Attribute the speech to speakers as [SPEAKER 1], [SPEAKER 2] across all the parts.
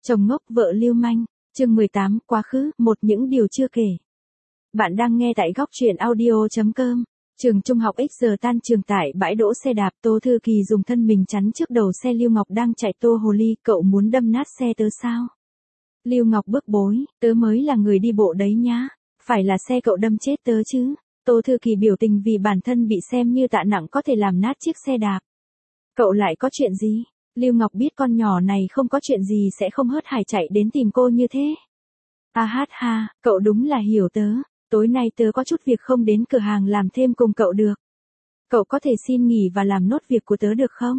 [SPEAKER 1] Chồng ngốc vợ lưu manh, chương 18, quá khứ, một những điều chưa kể. Bạn đang nghe tại góc truyện audio.com. Trường trung học X giờ tan trường tại bãi đỗ xe đạp, Tô Thư Kỳ dùng thân mình chắn trước đầu xe Lưu Ngọc đang chạy. Tô hồ ly, cậu muốn đâm nát xe tớ sao? Lưu Ngọc bức bối, tớ mới là người đi bộ đấy nhá, phải là xe cậu đâm chết tớ chứ. Tô Thư Kỳ biểu tình vì bản thân bị xem như tạ nặng có thể làm nát chiếc xe đạp. Cậu lại có chuyện gì? Lưu Ngọc biết con nhỏ này không có chuyện gì sẽ không hớt hải chạy đến tìm cô như thế. A hát ha, cậu đúng là hiểu tớ, tối nay tớ có chút việc không đến cửa hàng làm thêm cùng cậu được. Cậu có thể xin nghỉ và làm nốt việc của tớ được không?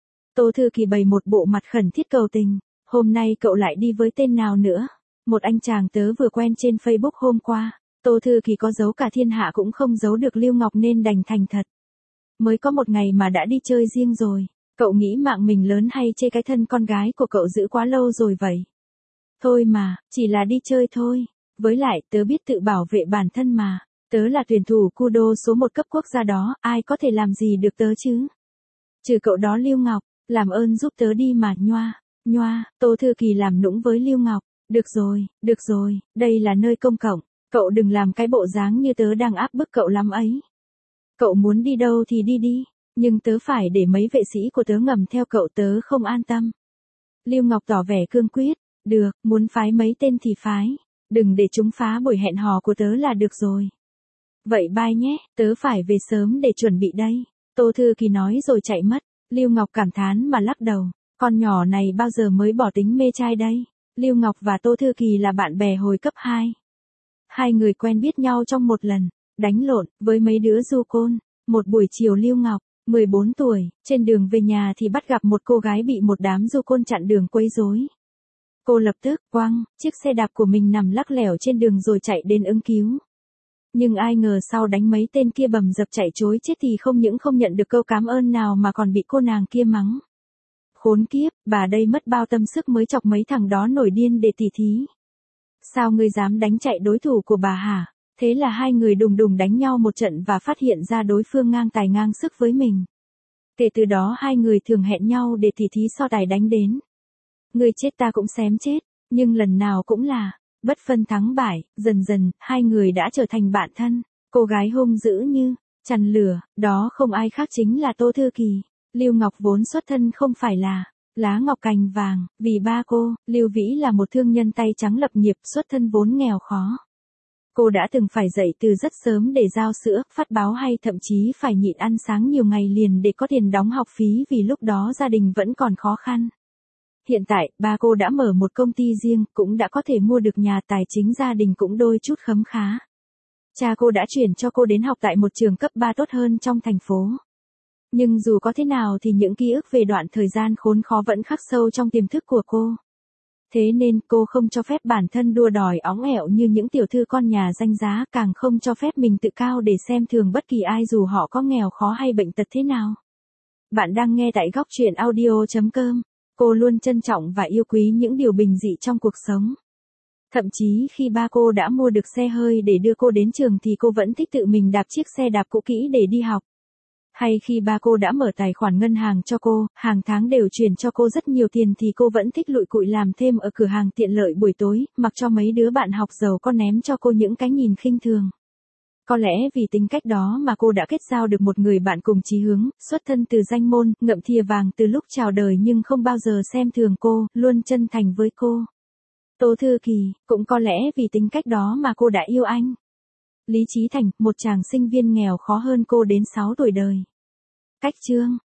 [SPEAKER 1] Tô Thư Kỳ bày một bộ mặt khẩn thiết cầu tình, hôm nay cậu lại đi với tên nào nữa? Một anh chàng tớ vừa quen trên Facebook hôm qua. Tô Thư Kỳ có giấu cả thiên hạ cũng không giấu được Lưu Ngọc nên đành thành thật. Mới có một ngày mà đã đi chơi riêng rồi. Cậu nghĩ mạng mình lớn hay chê cái thân con gái của cậu giữ quá lâu rồi vậy? Thôi mà, chỉ là đi chơi thôi. Với lại, tớ biết tự bảo vệ bản thân mà. Tớ là tuyển thủ judo số 1 cấp quốc gia đó, ai có thể làm gì được tớ chứ? Trừ cậu đó Lưu Ngọc, làm ơn giúp tớ đi mà, nhoa, Tô Thư Kỳ làm nũng với Lưu Ngọc. Được rồi, đây là nơi công cộng. Cậu đừng làm cái bộ dáng như tớ đang áp bức cậu lắm ấy. Cậu muốn đi đâu thì đi đi. Nhưng tớ phải để mấy vệ sĩ của tớ ngầm theo cậu, tớ không an tâm. Lưu Ngọc tỏ vẻ cương quyết. Được, muốn phái mấy tên thì phái. Đừng để chúng phá buổi hẹn hò của tớ là được rồi. Vậy bye nhé, tớ phải về sớm để chuẩn bị đây. Tô Thư Kỳ nói rồi chạy mất. Lưu Ngọc cảm thán mà lắc đầu. Con nhỏ này bao giờ mới bỏ tính mê trai đây? Lưu Ngọc và Tô Thư Kỳ là bạn bè hồi cấp 2. Hai người quen biết nhau trong một lần đánh lộn với mấy đứa du côn. Một buổi chiều Lưu Ngọc 14 tuổi, trên đường về nhà thì bắt gặp một cô gái bị một đám du côn chặn đường quấy rối. Cô lập tức quăng chiếc xe đạp của mình nằm lắc lẻo trên đường rồi chạy đến ứng cứu. Nhưng ai ngờ sau đánh mấy tên kia bầm dập chạy trối chết thì không những không nhận được câu cảm ơn nào mà còn bị cô nàng kia mắng. Khốn kiếp, bà đây mất bao tâm sức mới chọc mấy thằng đó nổi điên để tỉ thí. Sao ngươi dám đánh chạy đối thủ của bà hả? Thế là hai người đùng đùng đánh nhau một trận và phát hiện ra đối phương ngang tài ngang sức với mình. Kể từ đó hai người thường hẹn nhau để tỉ thí so tài đánh đến. Ngươi chết ta cũng xém chết, nhưng lần nào cũng là bất phân thắng bại. Dần dần, hai người đã trở thành bạn thân. Cô gái hung dữ như chằn lửa, đó không ai khác chính là Tô Thư Kỳ. Lưu Ngọc vốn xuất thân không phải là lá ngọc cành vàng, vì ba cô, Lưu Vĩ là một thương nhân tay trắng lập nghiệp, xuất thân vốn nghèo khó. Cô đã từng phải dậy từ rất sớm để giao sữa, phát báo hay thậm chí phải nhịn ăn sáng nhiều ngày liền để có tiền đóng học phí vì lúc đó gia đình vẫn còn khó khăn. Hiện tại, ba cô đã mở một công ty riêng, cũng đã có thể mua được nhà, tài chính gia đình cũng đôi chút khấm khá. Cha cô đã chuyển cho cô đến học tại một trường cấp 3 tốt hơn trong thành phố. Nhưng dù có thế nào thì những ký ức về đoạn thời gian khốn khó vẫn khắc sâu trong tiềm thức của cô. Thế nên cô không cho phép bản thân đua đòi óng ẻo như những tiểu thư con nhà danh giá, càng không cho phép mình tự cao để xem thường bất kỳ ai dù họ có nghèo khó hay bệnh tật thế nào. Bạn đang nghe tại góc truyện audio.com. Cô luôn trân trọng và yêu quý những điều bình dị trong cuộc sống. Thậm chí khi ba cô đã mua được xe hơi để đưa cô đến trường thì cô vẫn thích tự mình đạp chiếc xe đạp cũ kỹ để đi học. Hay khi ba cô đã mở tài khoản ngân hàng cho cô, hàng tháng đều chuyển cho cô rất nhiều tiền thì cô vẫn thích lụi cụi làm thêm ở cửa hàng tiện lợi buổi tối, mặc cho mấy đứa bạn học giàu có ném cho cô những cái nhìn khinh thường. Có lẽ vì tính cách đó mà cô đã kết giao được một người bạn cùng chí hướng, xuất thân từ danh môn, ngậm thìa vàng từ lúc chào đời nhưng không bao giờ xem thường cô, luôn chân thành với cô. Tô Thư Kỳ, cũng có lẽ vì tính cách đó mà cô đã yêu anh. Lý Chí Thành, một chàng sinh viên nghèo khó hơn cô đến 6 tuổi đời. Cách chương